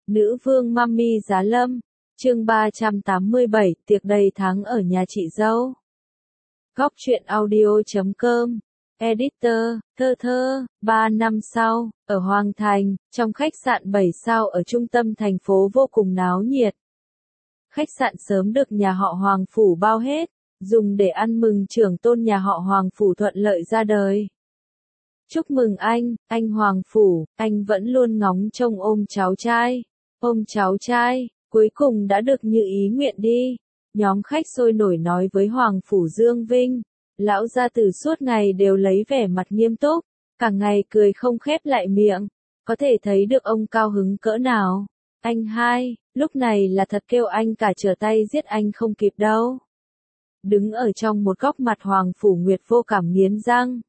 Nữ vương Mami Giá Lâm, chương 387, tiệc đầy tháng ở nhà chị dâu. Góc truyện audio.com, editor, thơ, 3 năm sau, ở Hoàng Thành, trong khách sạn 7 sao ở trung tâm thành phố vô cùng náo nhiệt. Khách sạn sớm được nhà họ Hoàng Phủ bao hết, dùng để ăn mừng trưởng tôn nhà họ Hoàng Phủ thuận lợi ra đời. Chúc mừng anh Hoàng Phủ, anh vẫn luôn ngóng trông ôm cháu trai. Ôm cháu trai, cuối cùng đã được như ý nguyện đi. Nhóm khách sôi nổi nói với Hoàng Phủ Dương Vinh. Lão gia tử suốt ngày đều lấy vẻ mặt nghiêm túc, cả ngày cười không khép lại miệng. Có thể thấy được ông cao hứng cỡ nào. Anh hai, lúc này là thật kêu anh cả trở tay giết anh không kịp đâu. Đứng ở trong một góc mặt Hoàng Phủ Nguyệt vô cảm nghiến răng.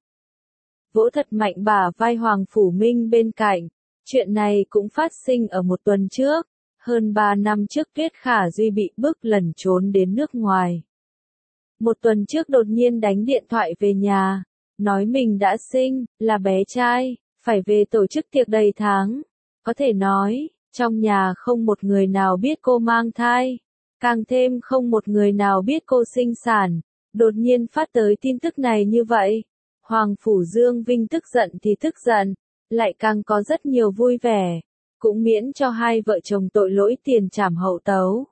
Vỗ thật mạnh bả vai Hoàng Phủ Minh bên cạnh. Chuyện này cũng phát sinh ở một tuần trước. Hơn 3 năm trước Tuyết Khả Duy bị bức lẩn trốn đến nước ngoài. Một tuần trước đột nhiên đánh điện thoại về nhà. Nói mình đã sinh, là bé trai, phải về tổ chức tiệc đầy tháng. Có thể nói, trong nhà không một người nào biết cô mang thai. Càng thêm không một người nào biết cô sinh sản. Đột nhiên phát tới tin tức này như vậy. Hoàng Phủ Dương Vinh tức giận thì tức giận. Lại càng có rất nhiều vui vẻ, cũng miễn cho hai vợ chồng tội lỗi tiền trảm hậu tấu.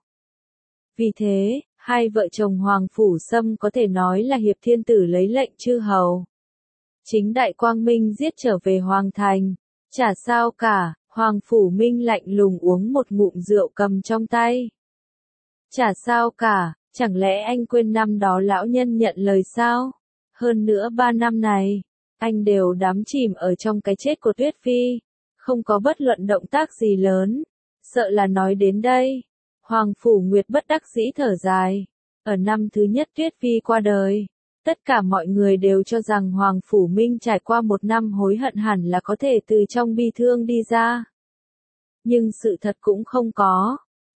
Vì thế, hai vợ chồng Hoàng Phủ Sâm có thể nói là hiệp thiên tử lấy lệnh chư hầu. Chính đại quang minh giết trở về Hoàng Thành, chả sao cả, Hoàng Phủ Minh lạnh lùng uống một ngụm rượu cầm trong tay. Chả sao cả, chẳng lẽ anh quên năm đó lão nhân nhận lời sao? Hơn nữa 3 năm này, anh đều đắm chìm ở trong cái chết của Tuyết Phi, không có bất luận động tác gì lớn. Sợ là nói đến đây, Hoàng Phủ Nguyệt bất đắc dĩ thở dài. Ở năm thứ nhất Tuyết Phi qua đời, tất cả mọi người đều cho rằng Hoàng Phủ Minh trải qua một năm hối hận hẳn là có thể từ trong bi thương đi ra. Nhưng sự thật cũng không có.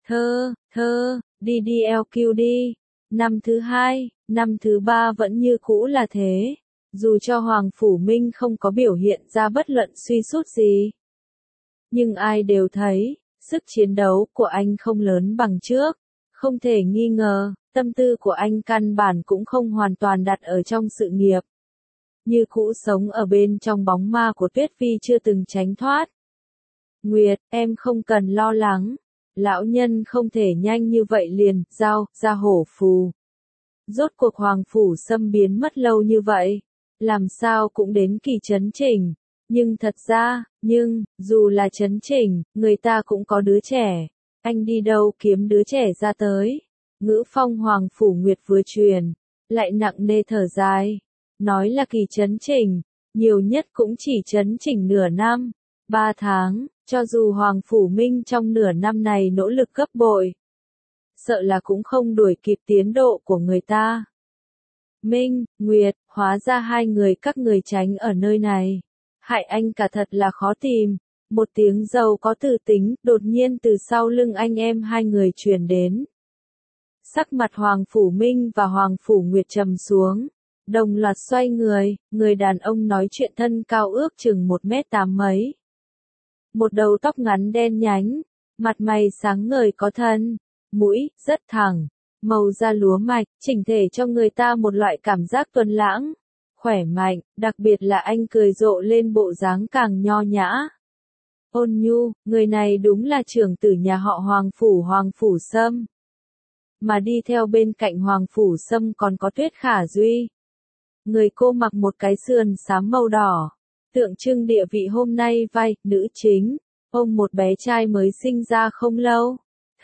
Đi LQ đi. Năm thứ hai, năm thứ ba vẫn như cũ là thế. Dù cho Hoàng Phủ Minh không có biểu hiện ra bất luận suy sút gì. Nhưng ai đều thấy, sức chiến đấu của anh không lớn bằng trước. Không thể nghi ngờ, tâm tư của anh căn bản cũng không hoàn toàn đặt ở trong sự nghiệp. Như cũ sống ở bên trong bóng ma của Tuyết Phi chưa từng tránh thoát. Nguyệt, em không cần lo lắng. Lão nhân không thể nhanh như vậy liền, giao ra hổ phù. Rốt cuộc Hoàng Phủ Sâm biến mất lâu như vậy. Làm sao cũng đến kỳ chấn chỉnh. Nhưng thật ra, dù là chấn chỉnh, người ta cũng có đứa trẻ. Anh đi đâu kiếm đứa trẻ ra tới. Ngữ phong Hoàng Phủ Nguyệt vừa truyền, lại nặng nề thở dài. Nói là kỳ chấn chỉnh, nhiều nhất cũng chỉ chấn chỉnh nửa năm, 3 tháng, cho dù Hoàng Phủ Minh trong nửa năm này nỗ lực gấp bội. Sợ là cũng không đuổi kịp tiến độ của người ta. Minh, Nguyệt, hóa ra hai người các người tránh ở nơi này. Hại anh cả thật là khó tìm. Một tiếng giàu có từ tính, đột nhiên từ sau lưng anh em hai người truyền đến. Sắc mặt Hoàng Phủ Minh và Hoàng Phủ Nguyệt trầm xuống. Đồng loạt xoay người đàn ông nói chuyện thân cao ước chừng 1m8 mấy. Một đầu tóc ngắn đen nhánh, mặt mày sáng ngời có thân, mũi, rất thẳng. Màu da lúa mạch, chỉnh thể cho người ta một loại cảm giác tuấn lãng, khỏe mạnh, đặc biệt là anh cười rộ lên bộ dáng càng nho nhã. Ôn nhu, người này đúng là trưởng tử nhà họ Hoàng Phủ Sâm. Mà đi theo bên cạnh Hoàng Phủ Sâm còn có Tuyết Khả Duy. Người cô mặc một cái sườn xám màu đỏ, tượng trưng địa vị hôm nay vai, nữ chính, ôm một bé trai mới sinh ra không lâu.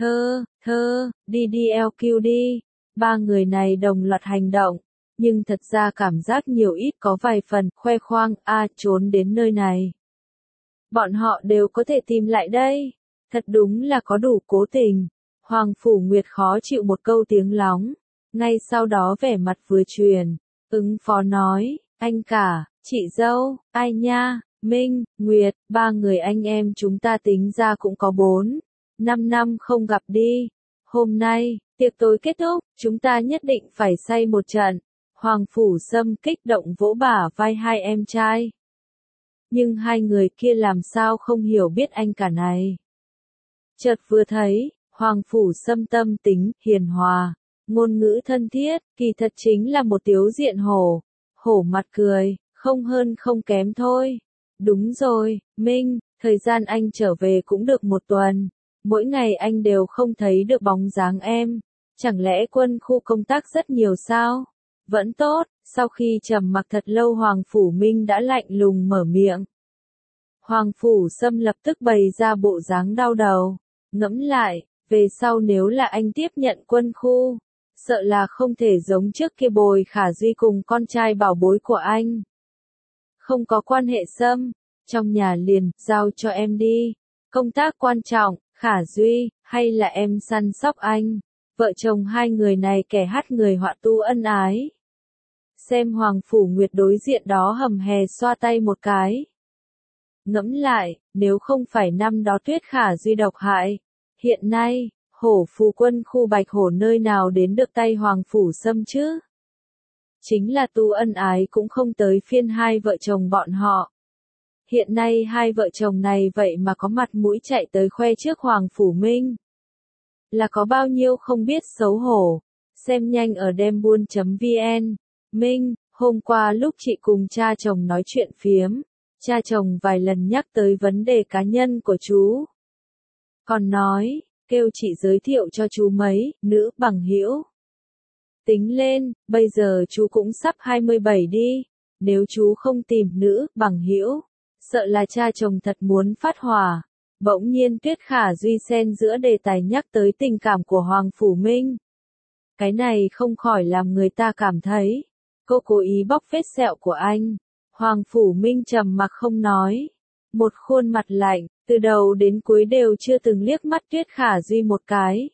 Đi LQ đi. Ba người này đồng loạt hành động, nhưng thật ra cảm giác nhiều ít có vài phần khoe khoang, trốn đến nơi này. Bọn họ đều có thể tìm lại đây. Thật đúng là có đủ cố tình. Hoàng Phủ Nguyệt khó chịu một câu tiếng lóng. Ngay sau đó vẻ mặt vừa truyền, ứng phó nói, anh cả, chị dâu, ai nha, Minh, Nguyệt, ba người anh em chúng ta tính ra cũng có 5 năm không gặp đi. Hôm nay, tiệc tối kết thúc, chúng ta nhất định phải say một trận. Hoàng Phủ Sâm kích động vỗ bả vai hai em trai. Nhưng hai người kia làm sao không hiểu biết anh cả này. Chợt vừa thấy, Hoàng Phủ Sâm tâm tính, hiền hòa, ngôn ngữ thân thiết, kỳ thật chính là một tiếu diện hổ. Hổ mặt cười, không hơn không kém thôi. Đúng rồi, Minh, thời gian anh trở về cũng được một tuần. Mỗi ngày anh đều không thấy được bóng dáng em. Chẳng lẽ quân khu công tác rất nhiều sao? Vẫn tốt, sau khi trầm mặc thật lâu Hoàng Phủ Minh đã lạnh lùng mở miệng. Hoàng Phủ Sâm lập tức bày ra bộ dáng đau đầu. Ngẫm lại, về sau nếu là anh tiếp nhận quân khu, sợ là không thể giống trước kia Bồi Khả Duy cùng con trai bảo bối của anh. Không có quan hệ Sâm, trong nhà liền, giao cho em đi. Công tác quan trọng, Khả Duy, hay là em săn sóc anh. Vợ chồng hai người này kẻ hát người họa tu ân ái. Xem Hoàng Phủ Nguyệt đối diện đó hầm hè xoa tay một cái. Ngẫm lại, nếu không phải năm đó Tuyết Khả Duy độc hại, hiện nay, hổ phù quân khu Bạch Hổ nơi nào đến được tay Hoàng Phủ Sâm chứ? Chính là tu ân ái cũng không tới phiên hai vợ chồng bọn họ. Hiện nay hai vợ chồng này vậy mà có mặt mũi chạy tới khoe trước Hoàng Phủ Minh. Là có bao nhiêu không biết xấu hổ. Xem nhanh ở dembuôn.vn. Minh, hôm qua lúc chị cùng cha chồng nói chuyện phiếm, cha chồng vài lần nhắc tới vấn đề cá nhân của chú. Còn nói, kêu chị giới thiệu cho chú mấy, nữ bằng hữu. Tính lên, bây giờ chú cũng sắp 27 đi, nếu chú không tìm nữ bằng hữu, sợ là cha chồng thật muốn phát hỏa. Bỗng nhiên Tuyết Khả Duy xen giữa đề tài nhắc tới tình cảm của Hoàng Phủ Minh. Cái này không khỏi làm người ta cảm thấy, cô cố ý bóc vết sẹo của anh. Hoàng Phủ Minh trầm mặc không nói. Một khuôn mặt lạnh, từ đầu đến cuối đều chưa từng liếc mắt Tuyết Khả Duy một cái.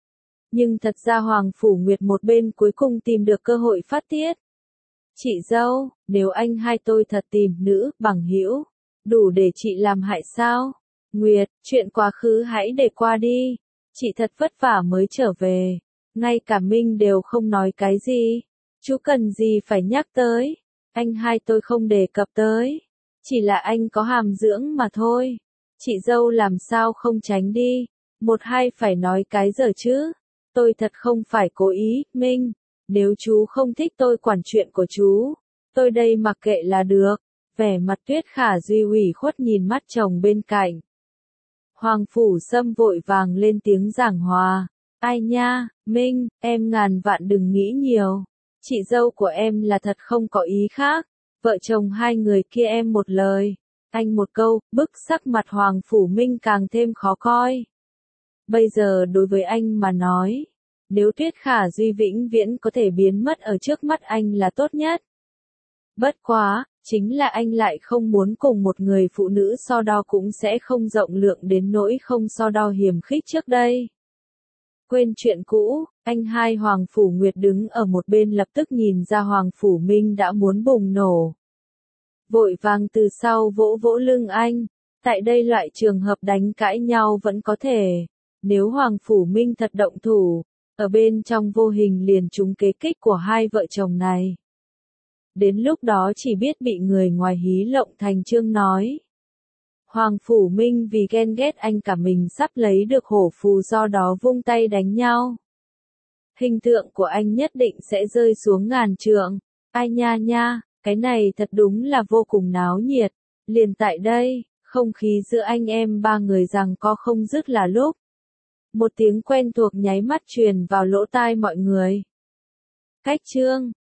Nhưng thật ra Hoàng Phủ Nguyệt một bên cuối cùng tìm được cơ hội phát tiết. Chị dâu, nếu anh hai tôi thật tìm nữ bằng hữu, đủ để chị làm hại sao? Nguyệt, chuyện quá khứ hãy để qua đi. Chị thật vất vả mới trở về. Ngay cả Minh đều không nói cái gì. Chú cần gì phải nhắc tới. Anh hai tôi không đề cập tới. Chỉ là anh có hàm dưỡng mà thôi. Chị dâu làm sao không tránh đi. Một hai phải nói cái giờ chứ. Tôi thật không phải cố ý, Minh. Nếu chú không thích tôi quản chuyện của chú, tôi đây mặc kệ là được. Vẻ mặt Tuyết Khả Duy ủy khuất nhìn mắt chồng bên cạnh. Hoàng Phủ Sâm vội vàng lên tiếng giảng hòa. Ai nha, Minh, em ngàn vạn đừng nghĩ nhiều. Chị dâu của em là thật không có ý khác. Vợ chồng hai người kia em một lời, anh một câu, bức sắc mặt Hoàng Phủ Minh càng thêm khó coi. Bây giờ đối với anh mà nói, nếu Tuyết Khả Duy vĩnh viễn có thể biến mất ở trước mắt anh là tốt nhất. Bất quá, chính là anh lại không muốn cùng một người phụ nữ so đo cũng sẽ không rộng lượng đến nỗi không so đo hiềm khích trước đây. Quên chuyện cũ, anh hai Hoàng Phủ Nguyệt đứng ở một bên lập tức nhìn ra Hoàng Phủ Minh đã muốn bùng nổ. Vội vàng từ sau vỗ vỗ lưng anh, tại đây loại trường hợp đánh cãi nhau vẫn có thể, nếu Hoàng Phủ Minh thật động thủ, ở bên trong vô hình liền trúng kế kích của hai vợ chồng này. Đến lúc đó chỉ biết bị người ngoài hí lộng thành chương nói. Hoàng Phủ Minh vì ghen ghét anh cả mình sắp lấy được hổ phù do đó vung tay đánh nhau. Hình tượng của anh nhất định sẽ rơi xuống ngàn trượng. Ai nha nha, cái này thật đúng là vô cùng náo nhiệt. Liền tại đây, không khí giữa anh em ba người giằng co không dứt là lúc. Một tiếng quen thuộc nháy mắt truyền vào lỗ tai mọi người. Cách chương